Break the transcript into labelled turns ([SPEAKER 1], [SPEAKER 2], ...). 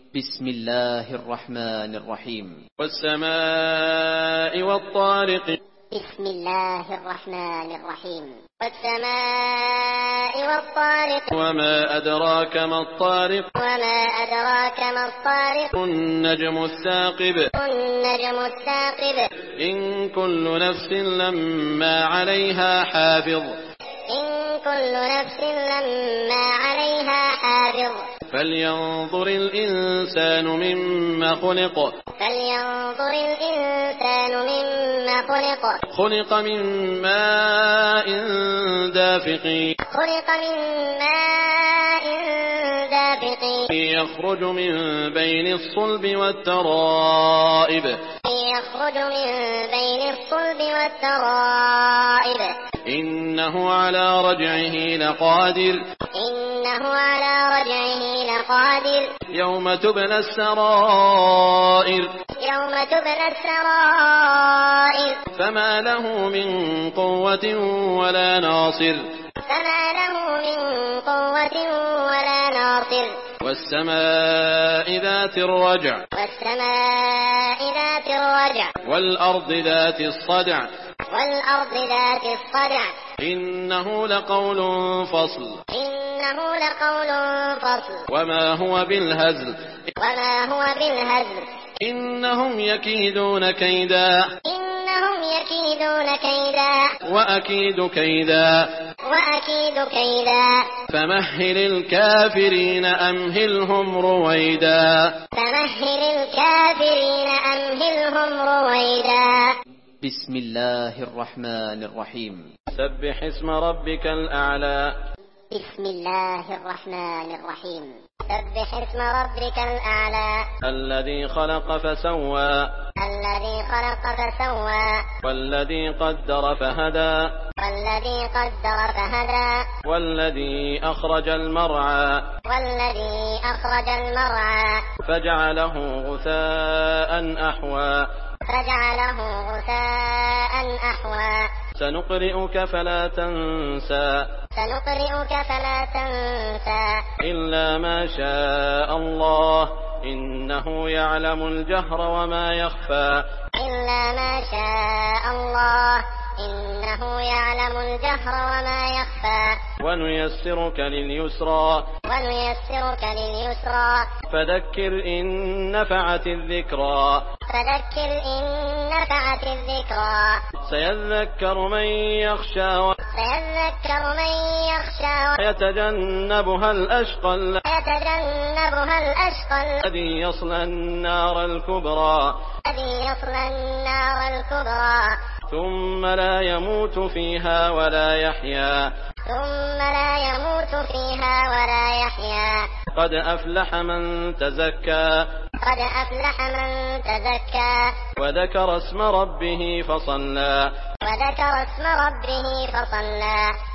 [SPEAKER 1] بسم الله الرحمن الرحيم.
[SPEAKER 2] والسماء والطارق.
[SPEAKER 3] بسم الله الرحمن الرحيم. والسماء والطارق.
[SPEAKER 2] وما أدراك ما الطارق.
[SPEAKER 3] وما أدراك ما الطارق.
[SPEAKER 2] النجم الثاقب.
[SPEAKER 3] النجم الثاقب.
[SPEAKER 2] إن كل نفس لما عليها حافظ.
[SPEAKER 3] إن كل نفس لما عليها حافظ.
[SPEAKER 2] فلينظر الإنسان مما خلق.
[SPEAKER 3] فلينظر الإنسان مما خلق.
[SPEAKER 2] خلق من ماء دافق.
[SPEAKER 3] خلق من ماء دافق.
[SPEAKER 2] يخرج من بين الصلب والترائب.
[SPEAKER 3] يخرج من بين الصلب والترائب.
[SPEAKER 2] إنه على رجعه لقادر.
[SPEAKER 3] إنه على رجعه لقادر.
[SPEAKER 2] يوم تبلى السرائر.
[SPEAKER 3] يوم تبلى السرائر.
[SPEAKER 2] فما له من قوة ولا ناصر.
[SPEAKER 3] فما له من قوة ولا ناصر.
[SPEAKER 2] والسماء ذات الرجع.
[SPEAKER 3] والسماء ذات الرجع.
[SPEAKER 2] والأرض ذات الصدع.
[SPEAKER 3] والأرض ذات الصدع.
[SPEAKER 2] إنه لقول فصل.
[SPEAKER 3] إنه لقول فصل.
[SPEAKER 2] وما هو بالهزل.
[SPEAKER 3] وما هو بالهزل.
[SPEAKER 2] إنهم يكيدون كيدا.
[SPEAKER 3] إنهم يكيدون كيدا.
[SPEAKER 2] وأكيد كيدا.
[SPEAKER 3] وأكيد كيدا.
[SPEAKER 2] فمهل الكافرين أمهلهم رويدا.
[SPEAKER 3] فمهل الكافرين أمهلهم رويدا.
[SPEAKER 1] بسم الله الرحمن الرحيم.
[SPEAKER 2] سبح اسم ربك الأعلى.
[SPEAKER 3] بسم الله الرحمن الرحيم. سبح اسم ربك الأعلى.
[SPEAKER 2] الذي خلق فسوى.
[SPEAKER 3] الذي خلق فسوى.
[SPEAKER 2] والذي قدر فهدى.
[SPEAKER 3] والذي قدر فهدى.
[SPEAKER 2] والذي أخرج المرعى.
[SPEAKER 3] والذي أخرج المرعى.
[SPEAKER 2] فجعله غثاء أحوى.
[SPEAKER 3] فجعله غثاء أحوى.
[SPEAKER 2] سنقرئك فلا تنسى.
[SPEAKER 3] سنقرئك فلا تنسى.
[SPEAKER 2] إلا ما شاء الله إنه يعلم الجهر وما يخفى.
[SPEAKER 3] إلا ما شاء الله إنه يعلم الجهر وما يخفى.
[SPEAKER 2] ونيسرك لليسرى.
[SPEAKER 3] ونيسرك لليسرى.
[SPEAKER 2] فذكر إن نفعت الذكرى.
[SPEAKER 3] فذكر إن نفعت الذكرى.
[SPEAKER 2] سيذكر من يخشى.
[SPEAKER 3] سيذكر من يخشى.
[SPEAKER 2] ويتجنبها الأشقى.
[SPEAKER 3] ويتجنبها الأشقى.
[SPEAKER 2] الذي يصلى النار الكبرى.
[SPEAKER 3] الذي يصلى النار الكبرى.
[SPEAKER 2] ثم لا يموت فيها ولا يحيا.
[SPEAKER 3] ثم لا يموت فيها ولا يحيا.
[SPEAKER 2] قد أفلح من تزكى.
[SPEAKER 3] قد أفلح من تزكى.
[SPEAKER 2] وذكر اسم ربه فصلى.
[SPEAKER 3] وذكر اسم ربه فصلى.